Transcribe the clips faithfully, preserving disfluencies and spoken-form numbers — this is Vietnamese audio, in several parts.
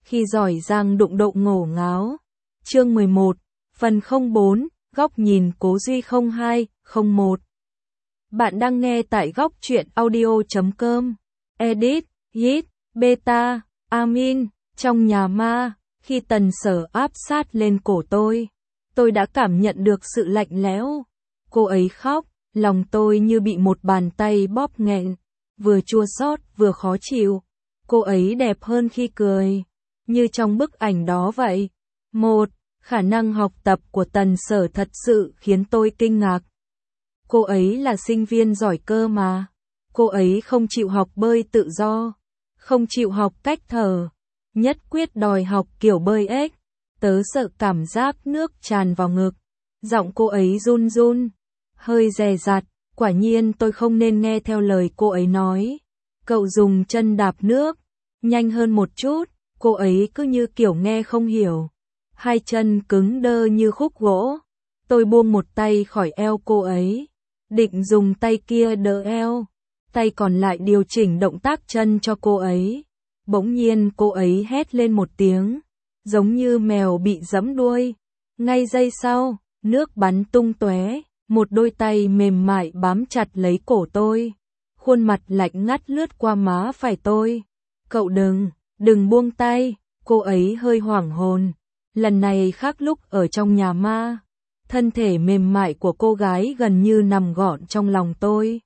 khi giỏi giang đụng độ ngổ ngáo. Chương mười một, phần không bốn, góc nhìn Cố Duy không hai, không một. Bạn đang nghe tại góc truyện audio chấm com. Edit, Hit, Beta, Amin, trong nhà ma, khi Tần Sở áp sát lên cổ tôi, tôi đã cảm nhận được sự lạnh lẽo. Cô ấy khóc, lòng tôi như bị một bàn tay bóp nghẹn, vừa chua xót vừa khó chịu. Cô ấy đẹp hơn khi cười, như trong bức ảnh đó vậy. Một, khả năng học tập của Tần Sở thật sự khiến tôi kinh ngạc. Cô ấy là sinh viên giỏi cơ mà. Cô ấy không chịu học bơi tự do, không chịu học cách thở, nhất quyết đòi học kiểu bơi ếch. Tớ sợ cảm giác nước tràn vào ngực. Giọng cô ấy run run, hơi dè dặt. Quả nhiên tôi không nên nghe theo lời cô ấy nói. Cậu dùng chân đạp nước, nhanh hơn một chút. Cô ấy cứ như kiểu nghe không hiểu, hai chân cứng đơ như khúc gỗ. Tôi buông một tay khỏi eo cô ấy, định dùng tay kia đỡ eo, tay còn lại điều chỉnh động tác chân cho cô ấy. Bỗng nhiên cô ấy hét lên một tiếng, giống như mèo bị giẫm đuôi. Ngay giây sau, nước bắn tung tóe, một đôi tay mềm mại bám chặt lấy cổ tôi, khuôn mặt lạnh ngắt lướt qua má phải tôi. Cậu đừng, đừng buông tay. Cô ấy hơi hoảng hồn, lần này khác lúc ở trong nhà ma. Thân thể mềm mại của cô gái gần như nằm gọn trong lòng tôi.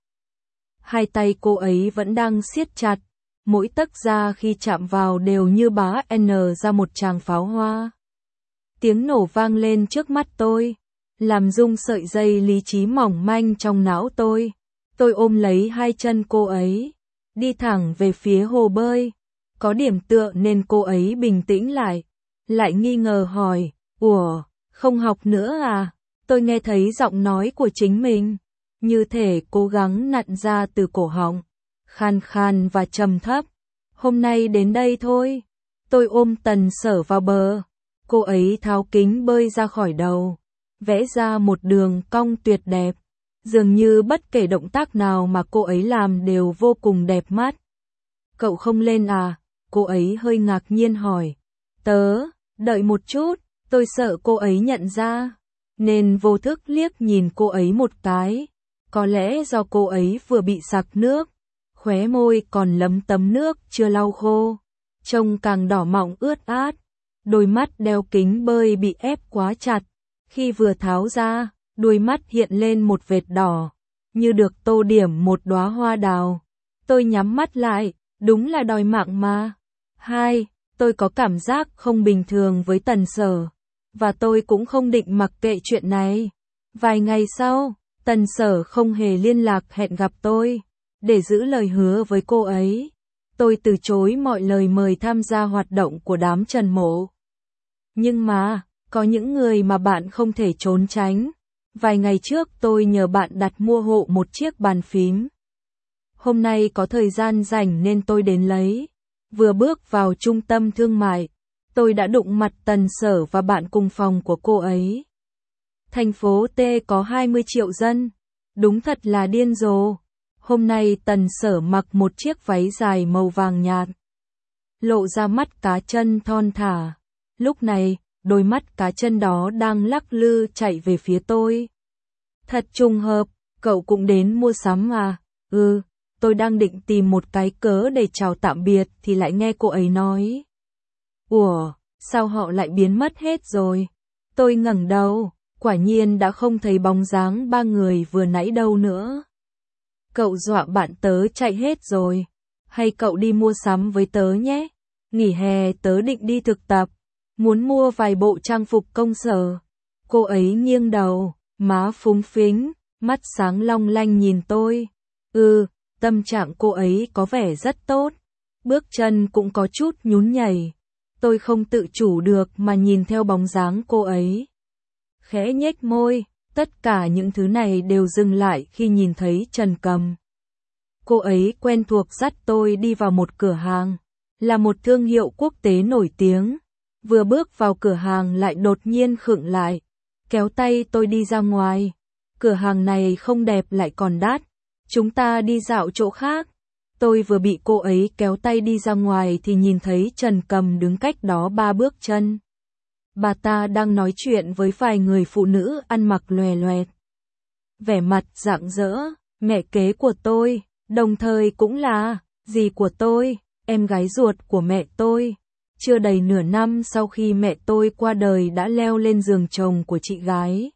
Hai tay cô ấy vẫn đang siết chặt, mỗi tấc da khi chạm vào đều như bá N ra một tràng pháo hoa. Tiếng nổ vang lên trước mắt tôi, làm rung sợi dây lý trí mỏng manh trong não tôi. Tôi ôm lấy hai chân cô ấy, đi thẳng về phía hồ bơi. Có điểm tựa nên cô ấy bình tĩnh lại, lại nghi ngờ hỏi, ủa, không học nữa à? Tôi nghe thấy giọng nói của chính mình, như thể cố gắng nặn ra từ cổ họng, khan khan và trầm thấp. Hôm nay đến đây thôi. Tôi ôm Tần Sở vào bờ, cô ấy tháo kính bơi ra khỏi đầu, vẽ ra một đường cong tuyệt đẹp. Dường như bất kể động tác nào mà cô ấy làm đều vô cùng đẹp mắt. Cậu không lên à? Cô ấy hơi ngạc nhiên hỏi. Tớ, đợi một chút. Tôi sợ cô ấy nhận ra, nên vô thức liếc nhìn cô ấy một cái. Có lẽ do cô ấy vừa bị sặc nước, khóe môi còn lấm tấm nước chưa lau khô, trông càng đỏ mọng ướt át. Đôi mắt đeo kính bơi bị ép quá chặt, khi vừa tháo ra, đuôi mắt hiện lên một vệt đỏ, như được tô điểm một đóa hoa đào. Tôi nhắm mắt lại, đúng là đòi mạng mà. Hai, tôi có cảm giác không bình thường với Tần Sở, và tôi cũng không định mặc kệ chuyện này. Vài ngày sau, Tần Sở không hề liên lạc hẹn gặp tôi, để giữ lời hứa với cô ấy. Tôi từ chối mọi lời mời tham gia hoạt động của đám Trần Mộ. Nhưng mà, có những người mà bạn không thể trốn tránh. Vài ngày trước tôi nhờ bạn đặt mua hộ một chiếc bàn phím. Hôm nay có thời gian rảnh nên tôi đến lấy. Vừa bước vào trung tâm thương mại, tôi đã đụng mặt Tần Sở và bạn cùng phòng của cô ấy. Thành phố T có hai mươi triệu dân, đúng thật là điên rồ. Hôm nay Tần Sở mặc một chiếc váy dài màu vàng nhạt, lộ ra mắt cá chân thon thả. Lúc này, đôi mắt cá chân đó đang lắc lư chạy về phía tôi. Thật trùng hợp, cậu cũng đến mua sắm à? Ừ. Tôi đang định tìm một cái cớ để chào tạm biệt thì lại nghe cô ấy nói. Ủa, sao họ lại biến mất hết rồi? Tôi ngẩng đầu, quả nhiên đã không thấy bóng dáng ba người vừa nãy đâu nữa. Cậu dọa bạn tớ chạy hết rồi. Hay cậu đi mua sắm với tớ nhé? Nghỉ hè tớ định đi thực tập, muốn mua vài bộ trang phục công sở. Cô ấy nghiêng đầu, má phúng phính, mắt sáng long lanh nhìn tôi. Ừ. Tâm trạng cô ấy có vẻ rất tốt, bước chân cũng có chút nhún nhảy. Tôi không tự chủ được mà nhìn theo bóng dáng cô ấy. Khẽ nhếch môi, tất cả những thứ này đều dừng lại khi nhìn thấy Trần Cầm. Cô ấy quen thuộc dắt tôi đi vào một cửa hàng, là một thương hiệu quốc tế nổi tiếng. Vừa bước vào cửa hàng lại đột nhiên khựng lại, kéo tay tôi đi ra ngoài. Cửa hàng này không đẹp lại còn đắt. Chúng ta đi dạo chỗ khác. Tôi vừa bị cô ấy kéo tay đi ra ngoài thì nhìn thấy Trần Cầm đứng cách đó ba bước chân. Bà ta đang nói chuyện với vài người phụ nữ ăn mặc lòe loẹt. Vẻ mặt rạng rỡ, mẹ kế của tôi, đồng thời cũng là dì của tôi, em gái ruột của mẹ tôi. Chưa đầy nửa năm sau khi mẹ tôi qua đời đã leo lên giường chồng của chị gái.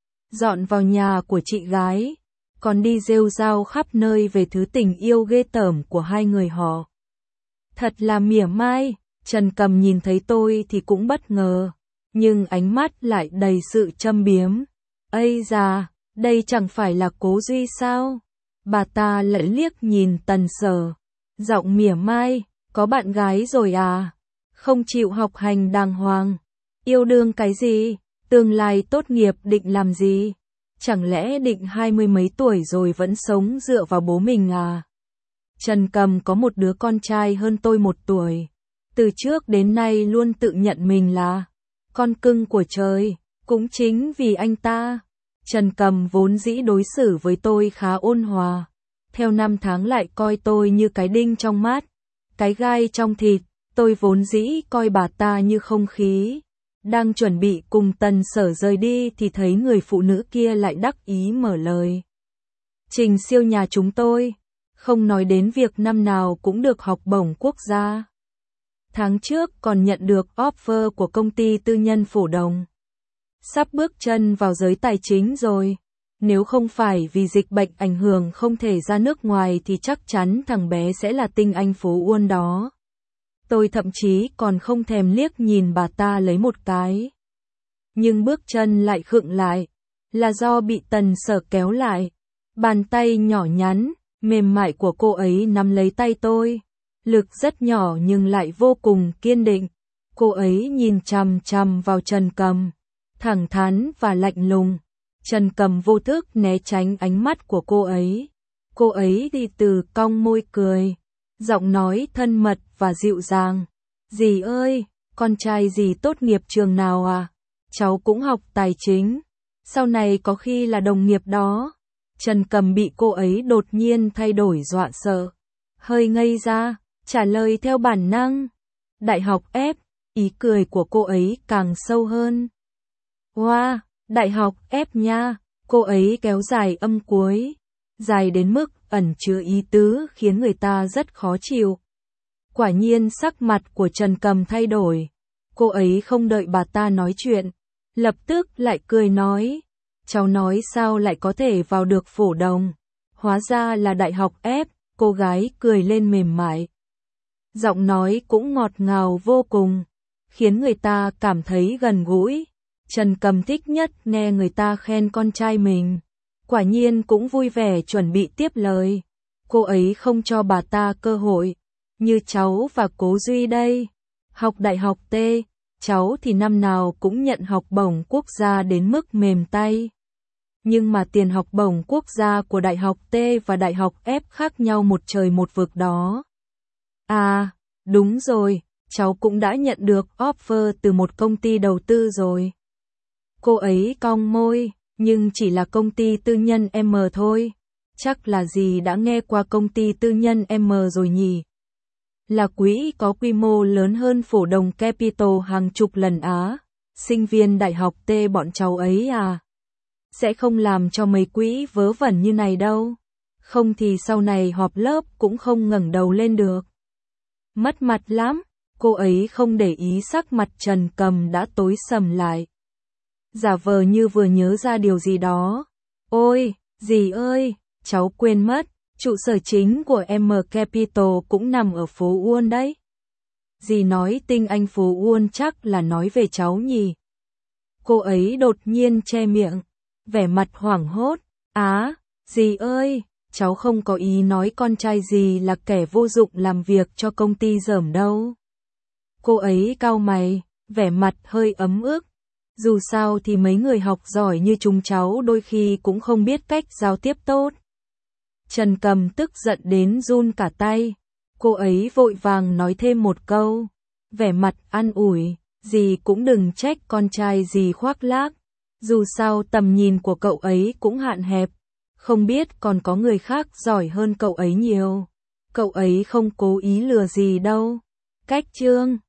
Dọn vào nhà của chị gái, còn đi rêu rao khắp nơi về thứ tình yêu ghê tởm của hai người họ. Thật là mỉa mai, Trần Cầm nhìn thấy tôi thì cũng bất ngờ, nhưng ánh mắt lại đầy sự châm biếm. Ây da, đây chẳng phải là Cố Duy sao? Bà ta lại liếc nhìn Tần Sở, giọng mỉa mai, có bạn gái rồi à? Không chịu học hành đàng hoàng, yêu đương cái gì, tương lai tốt nghiệp định làm gì? Chẳng lẽ định hai mươi mấy tuổi rồi vẫn sống dựa vào bố mình à? Trần Cầm có một đứa con trai hơn tôi một tuổi, từ trước đến nay luôn tự nhận mình là con cưng của trời, cũng chính vì anh ta. Trần Cầm vốn dĩ đối xử với tôi khá ôn hòa, theo năm tháng lại coi tôi như cái đinh trong mắt, cái gai trong thịt. Tôi vốn dĩ coi bà ta như không khí. Đang chuẩn bị cùng Tần Sở rời đi thì thấy người phụ nữ kia lại đắc ý mở lời. Trình siêu nhà chúng tôi, không nói đến việc năm nào cũng được học bổng quốc gia. Tháng trước còn nhận được offer của công ty tư nhân Phổ Đồng. Sắp bước chân vào giới tài chính rồi. Nếu không phải vì dịch bệnh ảnh hưởng không thể ra nước ngoài thì chắc chắn thằng bé sẽ là tinh anh phố Uôn đó. Tôi thậm chí còn không thèm liếc nhìn bà ta lấy một cái. Nhưng bước chân lại khựng lại, là do bị Tần Sở kéo lại. Bàn tay nhỏ nhắn, mềm mại của cô ấy nắm lấy tay tôi. Lực rất nhỏ nhưng lại vô cùng kiên định. Cô ấy nhìn chằm chằm vào Trần Cầm, thẳng thắn và lạnh lùng. Trần Cầm vô thức né tránh ánh mắt của cô ấy. Cô ấy đi từ cong môi cười, giọng nói thân mật và dịu dàng. Dì ơi, con trai dì tốt nghiệp trường nào à? Cháu cũng học tài chính, sau này có khi là đồng nghiệp đó. Trần Cầm bị cô ấy đột nhiên thay đổi dọa sợ, hơi ngây ra, trả lời theo bản năng. Đại học F, ý cười của cô ấy càng sâu hơn. Wow, đại học F nha, cô ấy kéo dài âm cuối, dài đến mức ẩn chứa ý tứ khiến người ta rất khó chịu. Quả nhiên sắc mặt của Trần Cầm thay đổi, cô ấy không đợi bà ta nói chuyện, lập tức lại cười nói, cháu nói sao lại có thể vào được Phổ Đồng, hóa ra là đại học F, cô gái cười lên mềm mại. Giọng nói cũng ngọt ngào vô cùng, khiến người ta cảm thấy gần gũi. Trần Cầm thích nhất nghe người ta khen con trai mình, quả nhiên cũng vui vẻ chuẩn bị tiếp lời. Cô ấy không cho bà ta cơ hội, như cháu và Cố Duy đây, học đại học T, cháu thì năm nào cũng nhận học bổng quốc gia đến mức mềm tay. Nhưng mà tiền học bổng quốc gia của đại học T và đại học F khác nhau một trời một vực đó. À, đúng rồi, cháu cũng đã nhận được offer từ một công ty đầu tư rồi. Cô ấy cong môi, nhưng chỉ là công ty tư nhân M thôi. Chắc là dì đã nghe qua công ty tư nhân M rồi nhỉ? Là quỹ có quy mô lớn hơn Phổ Đồng Capital hàng chục lần á. Sinh viên đại học T bọn cháu ấy à? Sẽ không làm cho mấy quỹ vớ vẩn như này đâu. Không thì sau này họp lớp cũng không ngẩng đầu lên được. Mất mặt lắm, cô ấy không để ý sắc mặt Trần Cầm đã tối sầm lại. Giả vờ như vừa nhớ ra điều gì đó. Ôi, dì ơi, cháu quên mất, trụ sở chính của M Capital cũng nằm ở phố Uôn đấy. Dì nói tinh anh phố Uôn chắc là nói về cháu nhỉ? Cô ấy đột nhiên che miệng, vẻ mặt hoảng hốt. Á, dì ơi, cháu không có ý nói con trai dì là kẻ vô dụng làm việc cho công ty dởm đâu. Cô ấy cau mày, vẻ mặt hơi ấm ức. Dù sao thì mấy người học giỏi như chúng cháu đôi khi cũng không biết cách giao tiếp tốt. Trần Cầm tức giận đến run cả tay. Cô ấy vội vàng nói thêm một câu, vẻ mặt an ủi, dì cũng đừng trách con trai dì khoác lác. Dù sao tầm nhìn của cậu ấy cũng hạn hẹp, không biết còn có người khác giỏi hơn cậu ấy nhiều. cậu ấy không cố ý lừa gì đâu. Cách chương